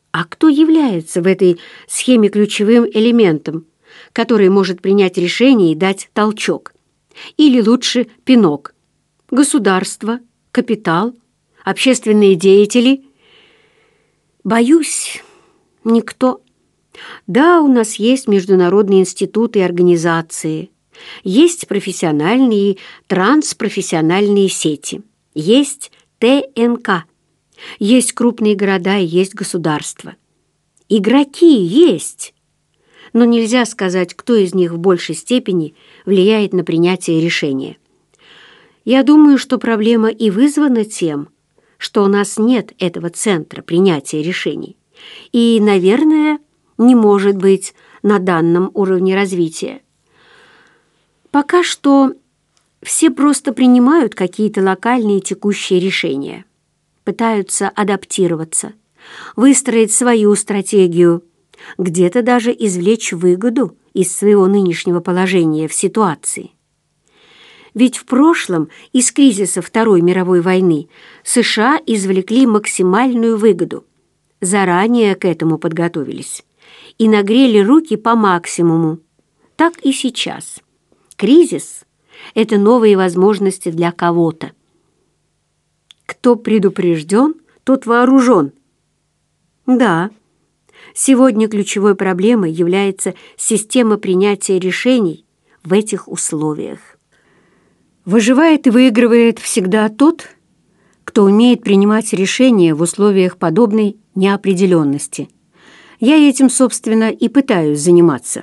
А кто является в этой схеме ключевым элементом, который может принять решение и дать толчок? Или лучше пинок? Государство, капитал, общественные деятели? Боюсь, никто. Да, у нас есть международные институты и организации, есть профессиональные и транспрофессиональные сети, есть ТНК, есть крупные города и есть государства. Игроки есть, но нельзя сказать, кто из них в большей степени влияет на принятие решения. Я думаю, что проблема и вызвана тем, что у нас нет этого центра принятия решений. И, наверное, не может быть на данном уровне развития. Пока что все просто принимают какие-то локальные текущие решения, пытаются адаптироваться, выстроить свою стратегию, где-то даже извлечь выгоду из своего нынешнего положения в ситуации. Ведь в прошлом из кризиса Второй мировой войны США извлекли максимальную выгоду, заранее к этому подготовились и нагрели руки по максимуму. Так и сейчас. Кризис – это новые возможности для кого-то. Кто предупрежден, тот вооружен. Да, сегодня ключевой проблемой является система принятия решений в этих условиях. Выживает и выигрывает всегда тот, кто умеет принимать решения в условиях подобной неопределенности. Я этим, собственно, и пытаюсь заниматься.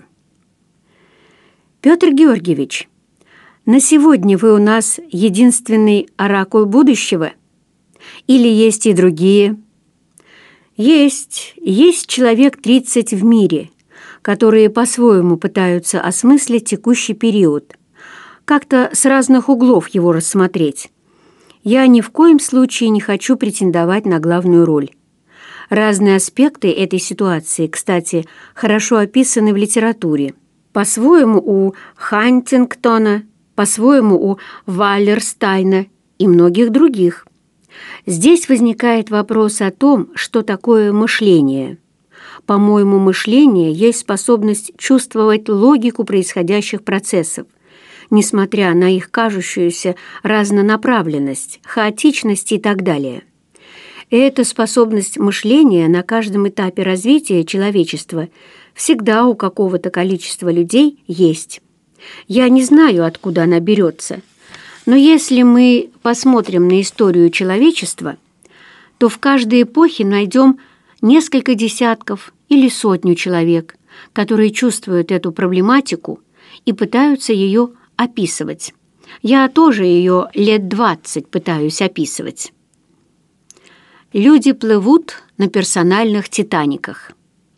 Петр Георгиевич, на сегодня вы у нас единственный оракул будущего? Или есть и другие? Есть человек 30 в мире, которые по-своему пытаются осмыслить текущий период, как-то с разных углов его рассмотреть. Я ни в коем случае не хочу претендовать на главную роль. Разные аспекты этой ситуации, кстати, хорошо описаны в литературе. По-своему у Хантингтона, по-своему у Валлерстайна и многих других. Здесь возникает вопрос о том, что такое мышление. По-моему, мышление есть способность чувствовать логику происходящих процессов, несмотря на их кажущуюся разнонаправленность, хаотичность и так далее. И эта способность мышления на каждом этапе развития человечества всегда у какого-то количества людей есть. Я не знаю, откуда она берется, но если мы посмотрим на историю человечества, то в каждой эпохе найдем несколько десятков или сотню человек, которые чувствуют эту проблематику и пытаются ее описывать. Я тоже ее лет 20 пытаюсь описывать. Люди плывут на персональных «Титаниках».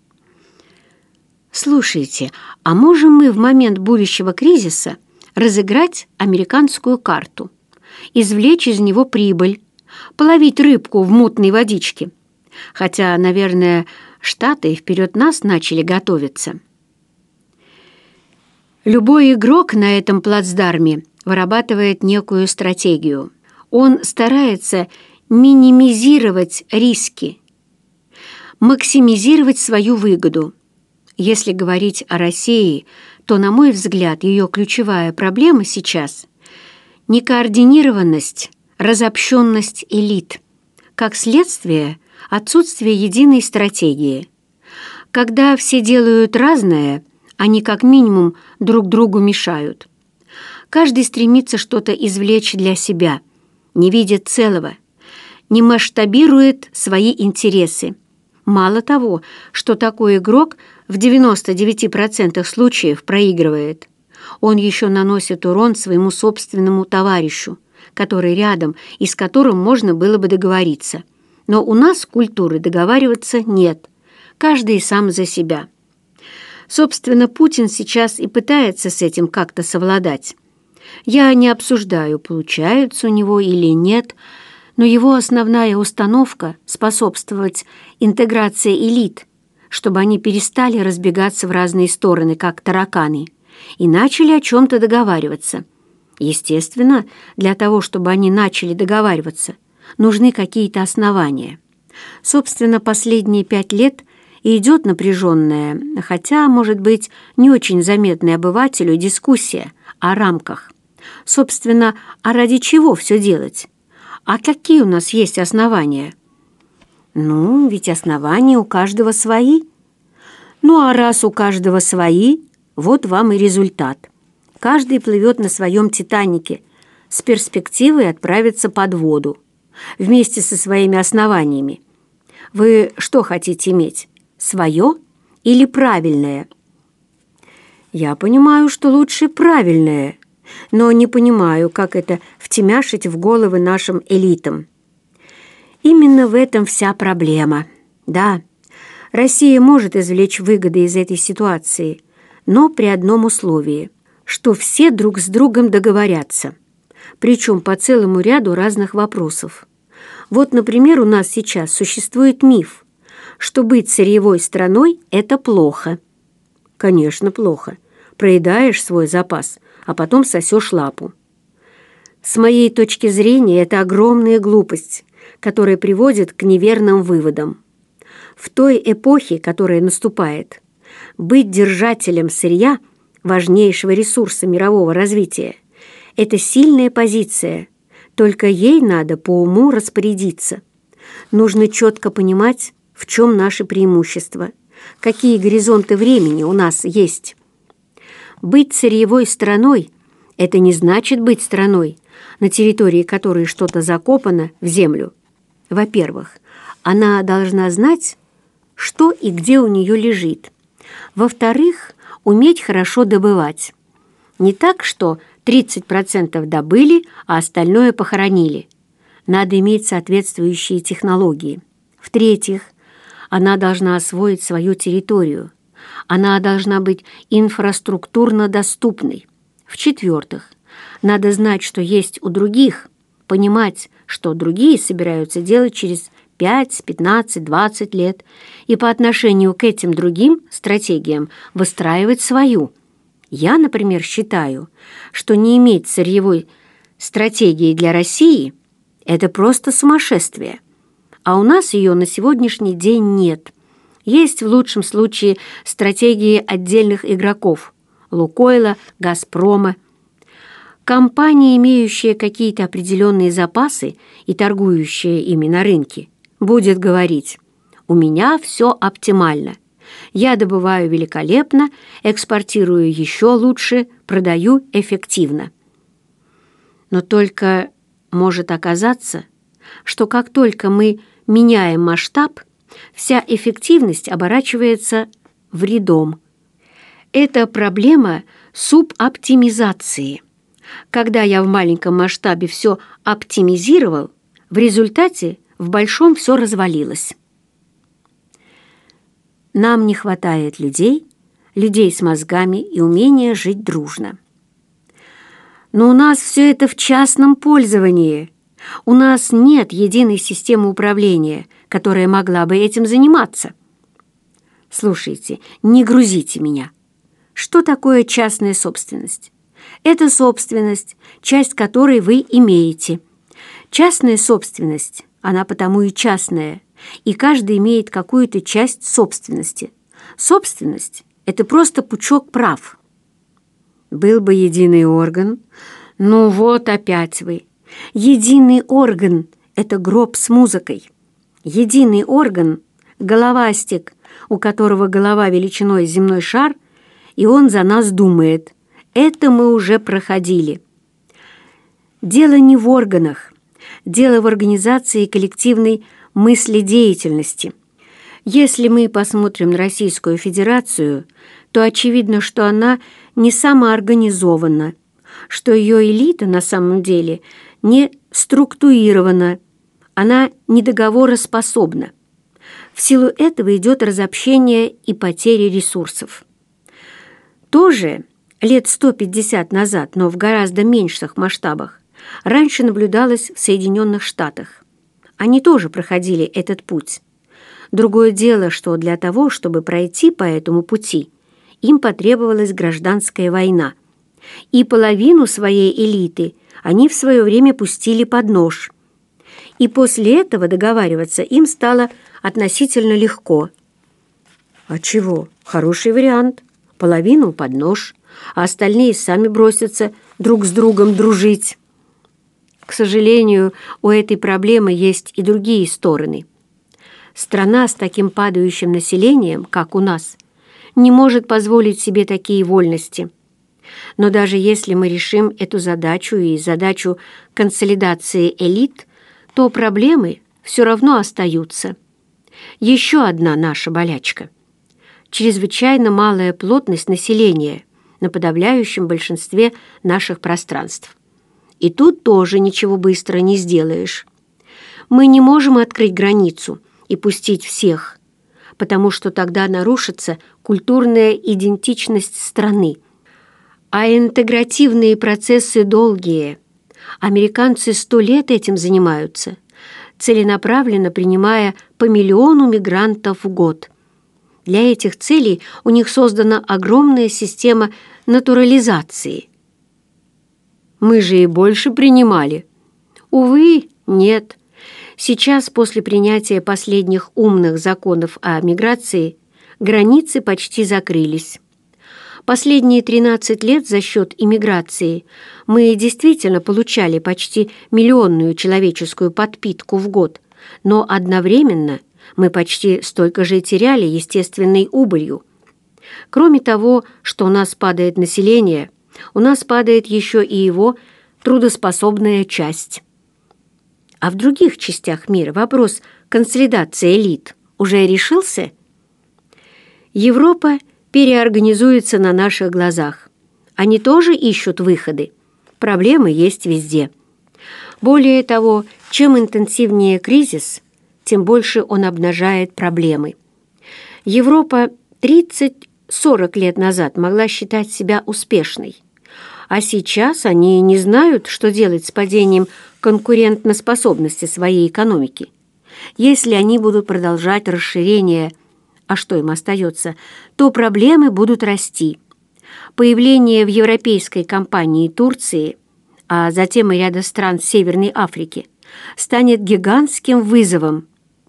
Слушайте, а можем мы в момент будущего кризиса разыграть американскую карту, извлечь из него прибыль, половить рыбку в мутной водичке? Хотя, наверное, Штаты вперед нас начали готовиться. Любой игрок на этом плацдарме вырабатывает некую стратегию. Он старается минимизировать риски, максимизировать свою выгоду. Если говорить о России, то, на мой взгляд, ее ключевая проблема сейчас – некоординированность, разобщенность элит, как следствие отсутствия единой стратегии. Когда все делают разное, они как минимум друг другу мешают. Каждый стремится что-то извлечь для себя, не видит целого, не масштабирует свои интересы. Мало того, что такой игрок в 99% случаев проигрывает, он еще наносит урон своему собственному товарищу, который рядом и с которым можно было бы договориться. Но у нас культуры договариваться нет, каждый сам за себя. Собственно, Путин сейчас и пытается с этим как-то совладать. Я не обсуждаю, получается у него или нет, но его основная установка – способствовать интеграции элит, чтобы они перестали разбегаться в разные стороны, как тараканы, и начали о чем-то договариваться. Естественно, для того, чтобы они начали договариваться, нужны какие-то основания. Собственно, последние 5 лет и идет напряженная, хотя, может быть, не очень заметная обывателю дискуссия о рамках. Собственно, а ради чего все делать? А какие у нас есть основания? Ну, ведь основания у каждого свои. Ну, а раз у каждого свои, вот вам и результат. Каждый плывет на своем «Титанике» с перспективой отправиться под воду вместе со своими основаниями. Вы что хотите иметь? Свое или правильное? Я понимаю, что лучше правильное, но не понимаю, как это втемяшить в головы нашим элитам. Именно в этом вся проблема. Да, Россия может извлечь выгоды из этой ситуации, но при одном условии, что все друг с другом договорятся, причем по целому ряду разных вопросов. Вот, например, у нас сейчас существует миф, что быть сырьевой страной – это плохо. Конечно, плохо. Проедаешь свой запас, а потом сосешь лапу. С моей точки зрения, это огромная глупость, которая приводит к неверным выводам. В той эпохе, которая наступает, быть держателем сырья, важнейшего ресурса мирового развития, это сильная позиция, только ей надо по уму распорядиться. Нужно четко понимать, в чем наши преимущества, какие горизонты времени у нас есть. Быть сырьевой страной – это не значит быть страной, на территории которой что-то закопано в землю. Во-первых, она должна знать, что и где у нее лежит. Во-вторых, уметь хорошо добывать. Не так, что 30% добыли, а остальное похоронили. Надо иметь соответствующие технологии. В-третьих, она должна освоить свою территорию. Она должна быть инфраструктурно доступной. В-четвертых, надо знать, что есть у других, понимать, что другие собираются делать через 5, 15, 20 лет, и по отношению к этим другим стратегиям выстраивать свою. Я, например, считаю, что не иметь сырьевой стратегии для России – это просто сумасшествие. А у нас ее на сегодняшний день нет. Есть в лучшем случае стратегии отдельных игроков – «Лукойла», «Газпрома». Компании, имеющие какие-то определенные запасы и торгующие ими на рынке, будет говорить: «У меня все оптимально. Я добываю великолепно, экспортирую еще лучше, продаю эффективно». Но только может оказаться, что как только мы меняем масштаб, вся эффективность оборачивается вредом. Это проблема субоптимизации. Когда я в маленьком масштабе все оптимизировал, в результате в большом все развалилось. Нам не хватает людей с мозгами и умения жить дружно. Но у нас все это в частном пользовании. У нас нет единой системы управления, которая могла бы этим заниматься. Слушайте, не грузите меня. Что такое частная собственность? Это собственность, часть которой вы имеете. Частная собственность, она потому и частная, и каждый имеет какую-то часть собственности. Собственность – это просто пучок прав. Был бы единый орган. Ну вот опять вы. Единый орган – это гроб с музыкой. Единый орган – головастик, у которого голова величиной с земной шар, и он за нас думает. Это мы уже проходили. Дело не в органах, дело в организации коллективной мыследеятельности. Если мы посмотрим на Российскую Федерацию, то очевидно, что она не самоорганизована, что ее элита на самом деле не структурирована, она недоговороспособна. В силу этого идет разобщение и потеря ресурсов. Тоже лет 150 назад, но в гораздо меньших масштабах, раньше наблюдалось в Соединенных Штатах. Они тоже проходили этот путь. Другое дело, что для того, чтобы пройти по этому пути, им потребовалась гражданская война. И половину своей элиты они в свое время пустили под нож. И после этого договариваться им стало относительно легко. А чего? Хороший вариант. Половину под нож, а остальные сами бросятся друг с другом дружить. К сожалению, у этой проблемы есть и другие стороны. Страна с таким падающим населением, как у нас, не может позволить себе такие вольности. Но даже если мы решим эту задачу и задачу консолидации элит, то проблемы все равно остаются. Еще одна наша болячка. Чрезвычайно малая плотность населения на подавляющем большинстве наших пространств. И тут тоже ничего быстро не сделаешь. Мы не можем открыть границу и пустить всех, потому что тогда нарушится культурная идентичность страны. А интегративные процессы долгие. Американцы 100 лет этим занимаются, целенаправленно принимая по миллиону мигрантов в год. Для этих целей у них создана огромная система натурализации. Мы же и больше принимали. Увы, нет. Сейчас, после принятия последних умных законов о миграции, границы почти закрылись. Последние 13 лет за счет иммиграции мы действительно получали почти миллионную человеческую подпитку в год, но одновременно мы почти столько же теряли естественной убылью. Кроме того, что у нас падает население, у нас падает еще и его трудоспособная часть. А в других частях мира вопрос консолидации элит уже решился? Европа переорганизуется на наших глазах. Они тоже ищут выходы. Проблемы есть везде. Более того, чем интенсивнее кризис, тем больше он обнажает проблемы. Европа 30-40 лет назад могла считать себя успешной, а сейчас они не знают, что делать с падением конкурентоспособности своей экономики. Если они будут продолжать расширение, а что им остается, то проблемы будут расти. Появление в европейской компании Турции, а затем и ряда стран Северной Африки, станет гигантским вызовом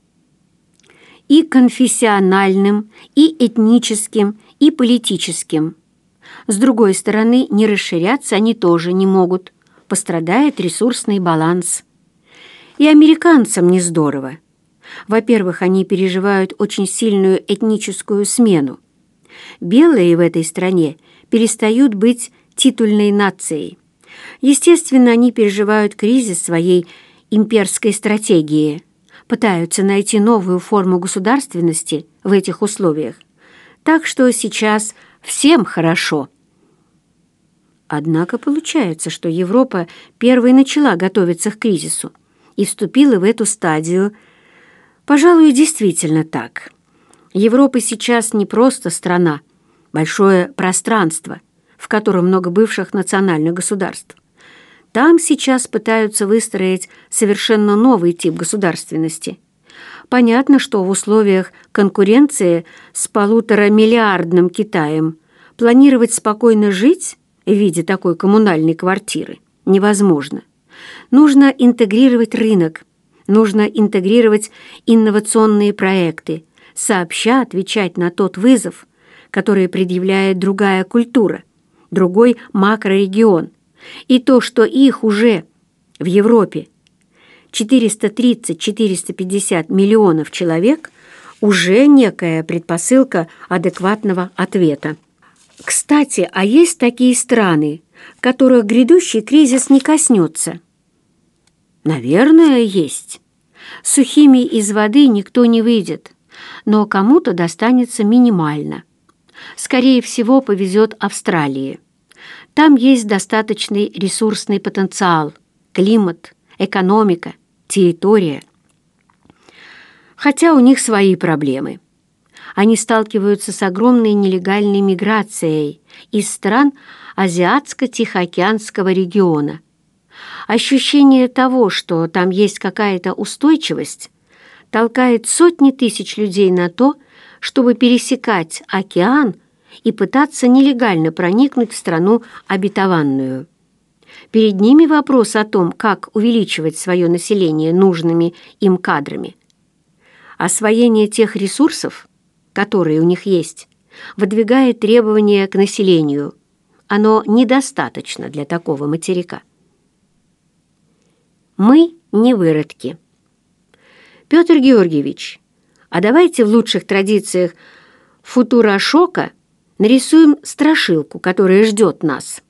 и конфессиональным, и этническим, и политическим. С другой стороны, не расширяться они тоже не могут. Пострадает ресурсный баланс. И американцам не здорово. Во-первых, они переживают очень сильную этническую смену. Белые в этой стране перестают быть титульной нацией. Естественно, они переживают кризис своей имперской стратегии, пытаются найти новую форму государственности в этих условиях. Так что сейчас всем хорошо. Однако получается, что Европа первой начала готовиться к кризису и вступила в эту стадию. Пожалуй, действительно так. Европа сейчас не просто страна, большое пространство, в котором много бывших национальных государств. Там сейчас пытаются выстроить совершенно новый тип государственности. Понятно, что в условиях конкуренции с 1,5-миллиардным Китаем планировать спокойно жить в виде такой коммунальной квартиры невозможно. Нужно интегрировать рынок, нужно интегрировать инновационные проекты, сообща отвечать на тот вызов, который предъявляет другая культура, другой макрорегион. И то, что их уже в Европе 430-450 миллионов человек, уже некая предпосылка адекватного ответа. Кстати, а есть такие страны, которых грядущий кризис не коснется? Наверное, есть. Сухими из воды никто не выйдет, но кому-то достанется минимально. Скорее всего, повезет Австралии. Там есть достаточный ресурсный потенциал, климат, экономика, территория. Хотя у них свои проблемы. Они сталкиваются с огромной нелегальной миграцией из стран Азиатско-Тихоокеанского региона. Ощущение того, что там есть какая-то устойчивость, толкает сотни тысяч людей на то, чтобы пересекать океан и пытаться нелегально проникнуть в страну обетованную. Перед ними вопрос о том, как увеличивать свое население нужными им кадрами. Освоение тех ресурсов, которые у них есть, выдвигает требования к населению. Оно недостаточно для такого материка. Мы не выродки. Петр Георгиевич, а давайте в лучших традициях футурошока нарисуем страшилку, которая ждет нас.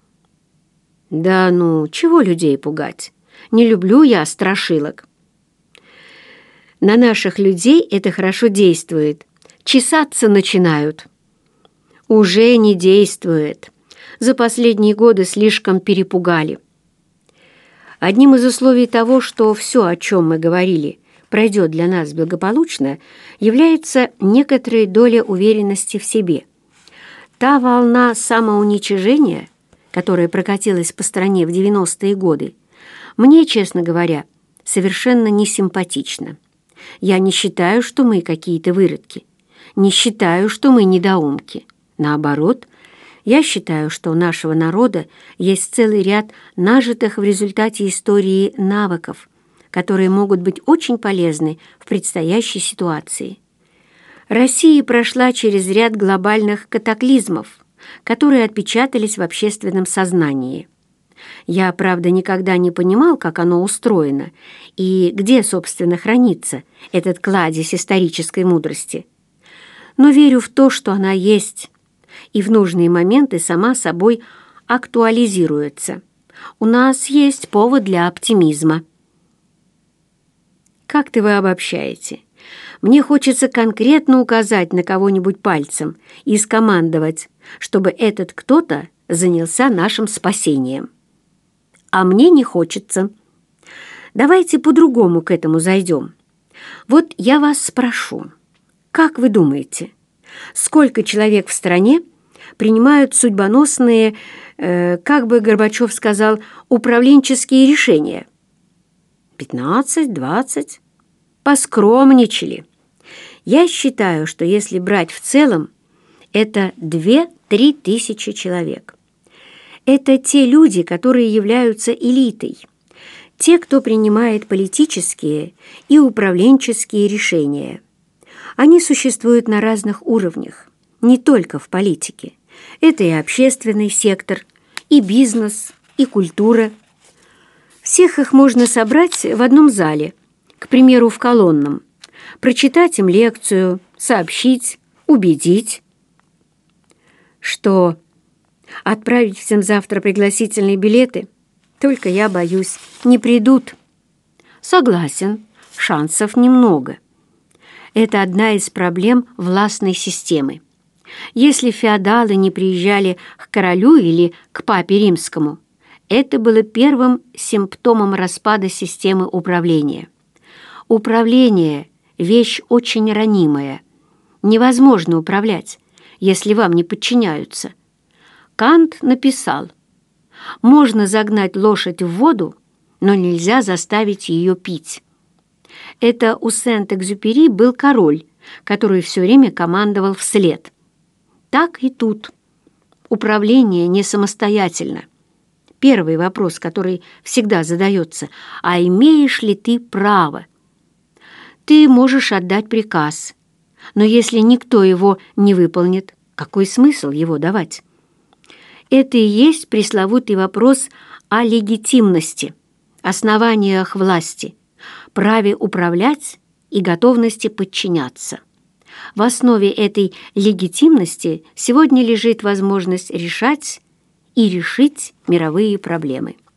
Да ну, чего людей пугать? Не люблю я страшилок. На наших людей это хорошо действует. Чесаться начинают. Уже не действует. За последние годы слишком перепугали. Одним из условий того, что все, о чем мы говорили, пройдет для нас благополучно, является некоторая доля уверенности в себе. Та волна самоуничижения, которая прокатилась по стране в 90-е годы, мне, честно говоря, совершенно не симпатична. Я не считаю, что мы какие-то выродки, не считаю, что мы недоумки. Наоборот, я считаю, что у нашего народа есть целый ряд нажитых в результате истории навыков, которые могут быть очень полезны в предстоящей ситуации. Россия прошла через ряд глобальных катаклизмов, которые отпечатались в общественном сознании. Я, правда, никогда не понимал, как оно устроено и где, собственно, хранится этот кладезь исторической мудрости. Но верю в то, что она есть, и в нужные моменты сама собой актуализируется. У нас есть повод для оптимизма. Как-то вы обобщаете. Мне хочется конкретно указать на кого-нибудь пальцем и скомандовать, чтобы этот кто-то занялся нашим спасением. А мне не хочется. Давайте по-другому к этому зайдем. Вот я вас спрошу, как вы думаете, сколько человек в стране принимают судьбоносные, как бы Горбачев сказал, управленческие решения? 15, 20? Поскромничали. Я считаю, что если брать в целом, это 2-3 тысячи человек. Это те люди, которые являются элитой, те, кто принимает политические и управленческие решения. Они существуют на разных уровнях, не только в политике. Это и общественный сектор, и бизнес, и культура. Всех их можно собрать в одном зале, к примеру, в колонном, прочитать им лекцию, сообщить, убедить. Что, отправить всем завтра пригласительные билеты? Только я боюсь, не придут. Согласен, шансов немного. Это одна из проблем властной системы. Если феодалы не приезжали к королю или к папе римскому, это было первым симптомом распада системы управления. Управление – вещь очень ранимая. Невозможно управлять, если вам не подчиняются. Кант написал: «Можно загнать лошадь в воду, но нельзя заставить ее пить». Это у Сент-Экзюпери был король, который все время командовал вслед. Так и тут. Управление не самостоятельно. Первый вопрос, который всегда задается: а имеешь ли ты право? Ты можешь отдать приказ, но если никто его не выполнит, какой смысл его давать? Это и есть пресловутый вопрос о легитимности, основаниях власти, праве управлять и готовности подчиняться. В основе этой легитимности сегодня лежит возможность решать и решить мировые проблемы.